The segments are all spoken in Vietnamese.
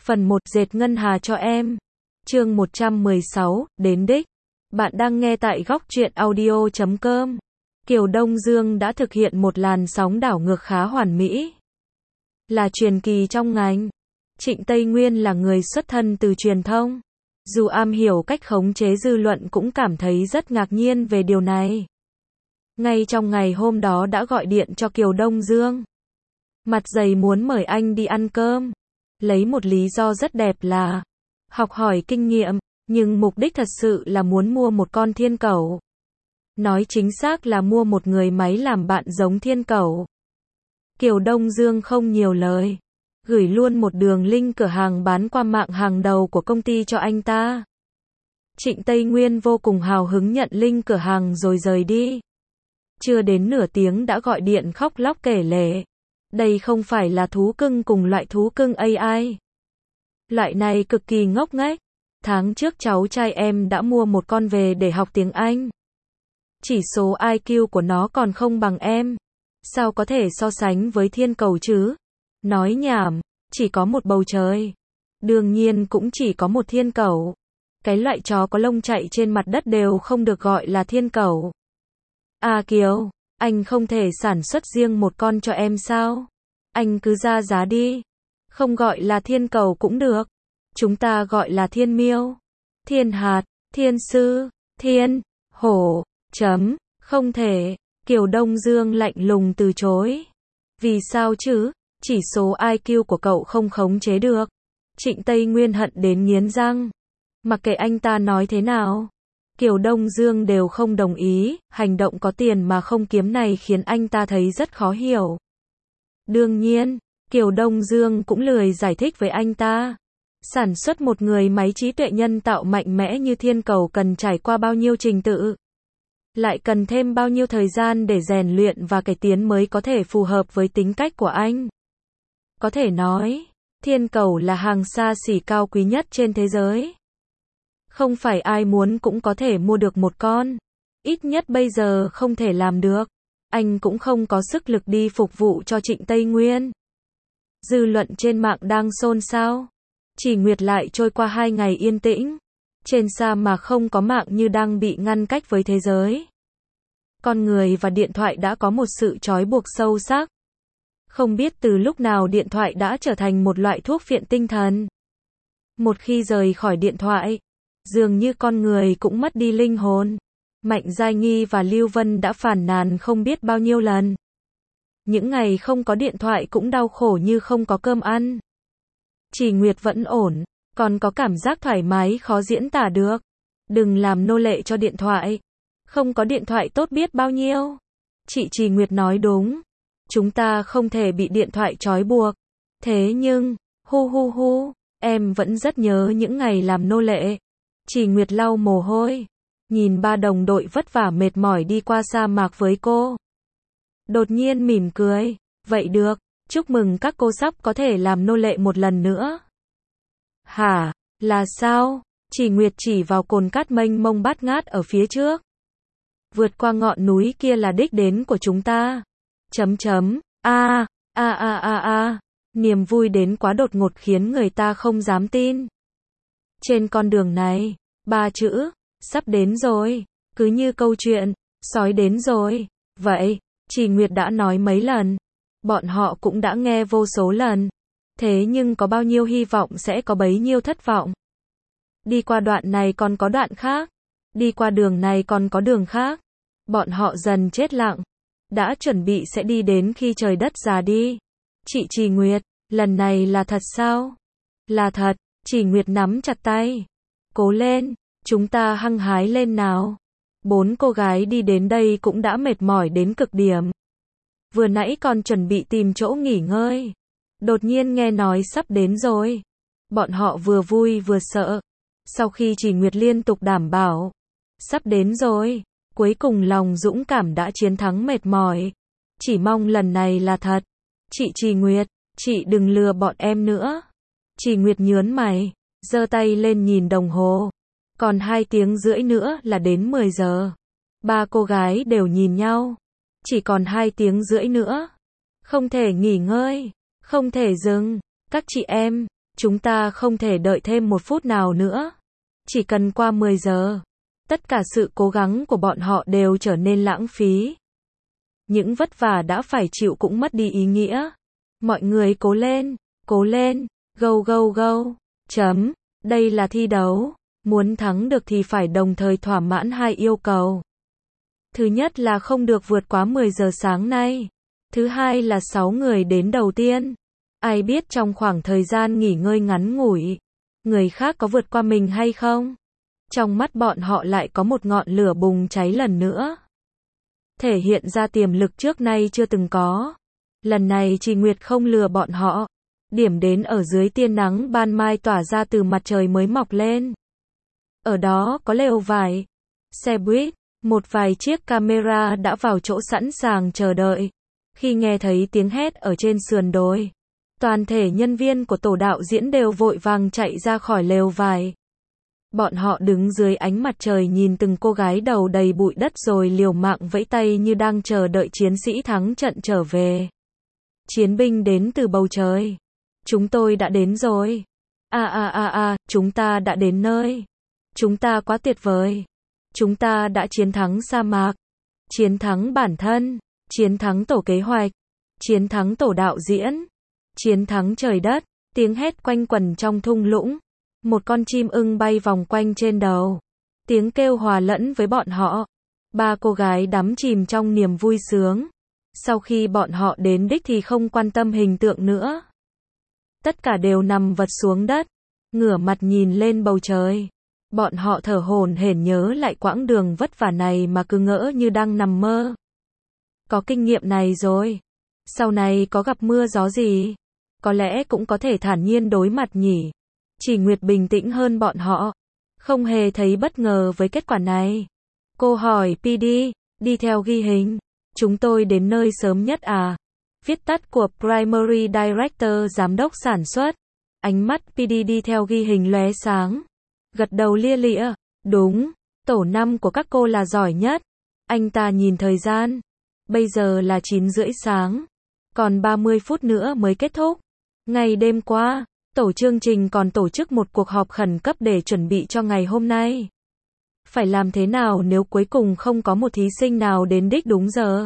Phần 1 dệt ngân hà cho em. Chương 116, đến đích. Bạn đang nghe tại góc truyện audio.com. Kiều Đông Dương đã thực hiện một làn sóng đảo ngược khá hoàn mỹ. Là truyền kỳ trong ngành. Trịnh Tây Nguyên là người xuất thân từ truyền thông. Dù am hiểu cách khống chế dư luận cũng cảm thấy rất ngạc nhiên về điều này. Ngay trong ngày hôm đó đã gọi điện cho Kiều Đông Dương. Mặt dày muốn mời anh đi ăn cơm. Lấy một lý do rất đẹp là học hỏi kinh nghiệm, nhưng mục đích thật sự là muốn mua một con thiên cẩu. Nói chính xác là mua một người máy làm bạn giống thiên cẩu. Kiều Đông Dương không nhiều lời, gửi luôn một đường link cửa hàng bán qua mạng hàng đầu của công ty cho anh ta. Trịnh Tây Nguyên vô cùng hào hứng nhận link cửa hàng rồi rời đi. Chưa đến nửa tiếng đã gọi điện khóc lóc kể lể. Đây không phải là thú cưng cùng loại thú cưng AI. Loại này cực kỳ ngốc nghếch. Tháng trước cháu trai em đã mua một con về để học tiếng Anh. Chỉ số IQ của nó còn không bằng em. Sao có thể so sánh với thiên cầu chứ? Nói nhảm, chỉ có một bầu trời. Đương nhiên cũng chỉ có một thiên cẩu. Cái loại chó có lông chạy trên mặt đất đều không được gọi là thiên cẩu. À Kiều, anh không thể sản xuất riêng một con cho em sao? Anh cứ ra giá đi. Không gọi là thiên cầu cũng được. Chúng ta gọi là thiên miêu, thiên hạt, thiên sư, thiên, hổ, không thể. Kiều Đông Dương lạnh lùng từ chối. Vì sao chứ? Chỉ số IQ của cậu không khống chế được. Trịnh Tây Nguyên hận đến nghiến răng. Mặc kệ anh ta nói thế nào, Kiều Đông Dương đều không đồng ý. Hành động có tiền mà không kiếm này khiến anh ta thấy rất khó hiểu. Đương nhiên, Kiều Đông Dương cũng lười giải thích với anh ta. Sản xuất một người máy trí tuệ nhân tạo mạnh mẽ như thiên cầu cần trải qua bao nhiêu trình tự. Lại cần thêm bao nhiêu thời gian để rèn luyện và cải tiến mới có thể phù hợp với tính cách của anh. Có thể nói, thiên cầu là hàng xa xỉ cao quý nhất trên thế giới. Không phải ai muốn cũng có thể mua được một con. Ít nhất bây giờ không thể làm được. Anh cũng không có sức lực đi phục vụ cho Trịnh Tây Nguyên. Dư luận trên mạng đang xôn xao. Chỉ Nguyệt lại trôi qua 2 ngày yên tĩnh. Trên sa mạc không có mạng như đang bị ngăn cách với thế giới. Con người và điện thoại đã có một sự trói buộc sâu sắc. Không biết từ lúc nào điện thoại đã trở thành một loại thuốc phiện tinh thần. Một khi rời khỏi điện thoại, dường như con người cũng mất đi linh hồn. Mạnh Giai Nghi và Lưu Vân đã phàn nàn không biết bao nhiêu lần. Những ngày không có điện thoại cũng đau khổ như không có cơm ăn. Chỉ Nguyệt vẫn ổn, còn có cảm giác thoải mái khó diễn tả được. Đừng làm nô lệ cho điện thoại. Không có điện thoại tốt biết bao nhiêu. Chị Trì Nguyệt nói đúng. Chúng ta không thể bị điện thoại trói buộc. Thế nhưng, em vẫn rất nhớ những ngày làm nô lệ. Trì Nguyệt lau mồ hôi. Nhìn ba đồng đội vất vả mệt mỏi đi qua sa mạc với cô. Đột nhiên mỉm cười. Vậy được, chúc mừng các cô sắp có thể làm nô lệ một lần nữa. Hả, là sao? Chỉ Nguyệt chỉ vào cồn cát mênh mông bát ngát ở phía trước. Vượt qua ngọn núi kia là đích đến của chúng ta. Niềm vui đến quá đột ngột khiến người ta không dám tin. Trên con đường này, 3 chữ, sắp đến rồi. Cứ như câu chuyện, sói đến rồi. Vậy, Chỉ Nguyệt đã nói mấy lần. Bọn họ cũng đã nghe vô số lần. Thế nhưng có bao nhiêu hy vọng sẽ có bấy nhiêu thất vọng. Đi qua đoạn này còn có đoạn khác. Đi qua đường này còn có đường khác. Bọn họ dần chết lặng. Đã chuẩn bị sẽ đi đến khi trời đất già đi. Chị Trì Nguyệt, lần này là thật sao? Là thật. Chỉ Nguyệt nắm chặt tay. Cố lên, chúng ta hăng hái lên nào. 4 cô gái đi đến đây cũng đã mệt mỏi đến cực điểm. Vừa nãy còn chuẩn bị tìm chỗ nghỉ ngơi. Đột nhiên nghe nói sắp đến rồi. Bọn họ vừa vui vừa sợ. Sau khi Chỉ Nguyệt liên tục đảm bảo. Sắp đến rồi. Cuối cùng lòng dũng cảm đã chiến thắng mệt mỏi. Chỉ mong lần này là thật. Chị Trì Nguyệt, chị đừng lừa bọn em nữa. Chỉ Nguyệt nhớn mày. Giơ tay lên nhìn đồng hồ. Còn 2 tiếng rưỡi nữa là đến 10 giờ. 3 cô gái đều nhìn nhau. Chỉ còn 2 tiếng rưỡi nữa. Không thể nghỉ ngơi. Không thể dừng. Các chị em, Chúng ta không thể đợi thêm một phút nào nữa. Chỉ cần qua 10 giờ, tất cả sự cố gắng của bọn họ đều trở nên lãng phí. Những vất vả đã phải chịu cũng mất đi ý nghĩa. Mọi người cố lên, go go go. Chấm, đây là thi đấu. Muốn thắng được thì phải đồng thời thỏa mãn hai yêu cầu. Thứ nhất là không được vượt quá 10 giờ sáng nay. Thứ hai là 6 người đến đầu tiên. Ai biết trong khoảng thời gian nghỉ ngơi ngắn ngủi, người khác có vượt qua mình hay không? Trong mắt bọn họ lại có một ngọn lửa bùng cháy lần nữa. Thể hiện ra tiềm lực trước nay chưa từng có. Lần này Trì Nguyệt không lừa bọn họ. Điểm đến ở dưới tia nắng ban mai tỏa ra từ mặt trời mới mọc lên. Ở đó có lều vải, xe buýt, một vài chiếc camera đã vào chỗ sẵn sàng chờ đợi. Khi nghe thấy tiếng hét ở trên sườn đồi, toàn thể nhân viên của tổ đạo diễn đều vội vàng chạy ra khỏi lều vải. Bọn họ đứng dưới ánh mặt trời nhìn từng cô gái đầu đầy bụi đất rồi liều mạng vẫy tay như đang chờ đợi chiến sĩ thắng trận trở về. Chiến binh đến từ bầu trời. Chúng tôi đã đến rồi. Chúng ta đã đến nơi. Chúng ta quá tuyệt vời. Chúng ta đã chiến thắng sa mạc. Chiến thắng bản thân. Chiến thắng tổ kế hoạch. Chiến thắng tổ đạo diễn. Chiến thắng trời đất. Tiếng hét quanh quẩn trong thung lũng. Một con chim ưng bay vòng quanh trên đầu. Tiếng kêu hòa lẫn với bọn họ. Ba cô gái đắm chìm trong niềm vui sướng. Sau khi bọn họ đến đích thì không quan tâm hình tượng nữa. Tất cả đều nằm vật xuống đất, ngửa mặt nhìn lên bầu trời. Bọn họ thở hổn hển nhớ lại quãng đường vất vả này mà cứ ngỡ như đang nằm mơ. Có kinh nghiệm này rồi. Sau này có gặp mưa gió gì, có lẽ cũng có thể thản nhiên đối mặt nhỉ. Chỉ Nguyệt bình tĩnh hơn bọn họ. Không hề thấy bất ngờ với kết quả này. Cô hỏi PD, đi theo ghi hình. Chúng tôi đến nơi sớm nhất à? Viết tắt của Primary Director giám đốc sản xuất. Ánh mắt PD đi theo ghi hình lóe sáng. Gật đầu lia lịa. Đúng, tổ 5 của các cô là giỏi nhất. Anh ta nhìn thời gian. Bây giờ là 9:30 sáng. Còn 30 phút nữa mới kết thúc. Ngày đêm qua, tổ chương trình còn tổ chức một cuộc họp khẩn cấp để chuẩn bị cho ngày hôm nay. Phải làm thế nào nếu cuối cùng không có một thí sinh nào đến đích đúng giờ?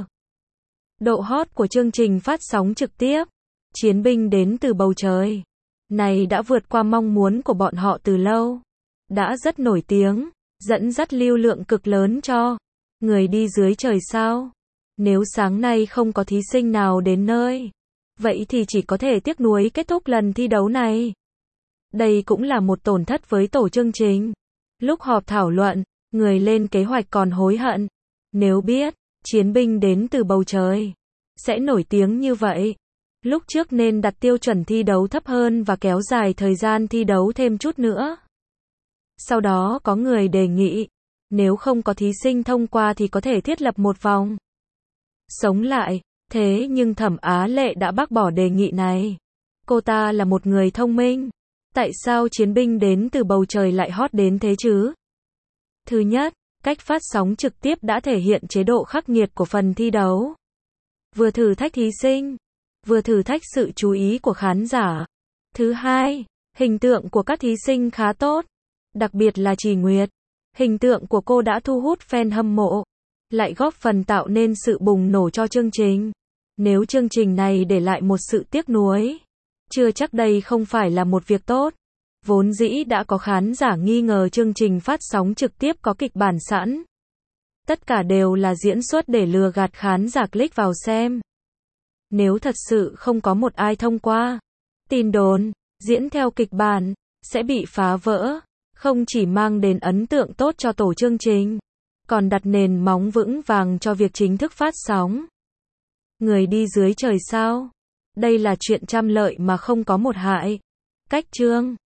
Độ hot của chương trình phát sóng trực tiếp, chiến binh đến từ bầu trời, này đã vượt qua mong muốn của bọn họ từ lâu. Đã rất nổi tiếng, dẫn dắt lưu lượng cực lớn cho người đi dưới trời sao. Nếu sáng nay không có thí sinh nào đến nơi, vậy thì chỉ có thể tiếc nuối kết thúc lần thi đấu này. Đây cũng là một tổn thất với tổ chương trình. Lúc họp thảo luận, người lên kế hoạch còn hối hận. Nếu biết, chiến binh đến từ bầu trời sẽ nổi tiếng như vậy, lúc trước nên đặt tiêu chuẩn thi đấu thấp hơn và kéo dài thời gian thi đấu thêm chút nữa. Sau đó có người đề nghị, nếu không có thí sinh thông qua thì có thể thiết lập một vòng sống lại. Thế nhưng Thẩm Á Lệ đã bác bỏ đề nghị này. Cô ta là một người thông minh. Tại sao chiến binh đến từ bầu trời lại hot đến thế chứ? Thứ nhất, cách phát sóng trực tiếp đã thể hiện chế độ khắc nghiệt của phần thi đấu. Vừa thử thách thí sinh, vừa thử thách sự chú ý của khán giả. Thứ hai, hình tượng của các thí sinh khá tốt. Đặc biệt là Trì Nguyệt. Hình tượng của cô đã thu hút fan hâm mộ, lại góp phần tạo nên sự bùng nổ cho chương trình. Nếu chương trình này để lại một sự tiếc nuối, chưa chắc đây không phải là một việc tốt. Vốn dĩ đã có khán giả nghi ngờ chương trình phát sóng trực tiếp có kịch bản sẵn. Tất cả đều là diễn xuất để lừa gạt khán giả click vào xem. Nếu thật sự không có một ai thông qua, tin đồn, diễn theo kịch bản, sẽ bị phá vỡ, không chỉ mang đến ấn tượng tốt cho tổ chương trình, còn đặt nền móng vững vàng cho việc chính thức phát sóng. Người đi dưới trời sao? Đây là chuyện trăm lợi mà không có một hại. Cách chương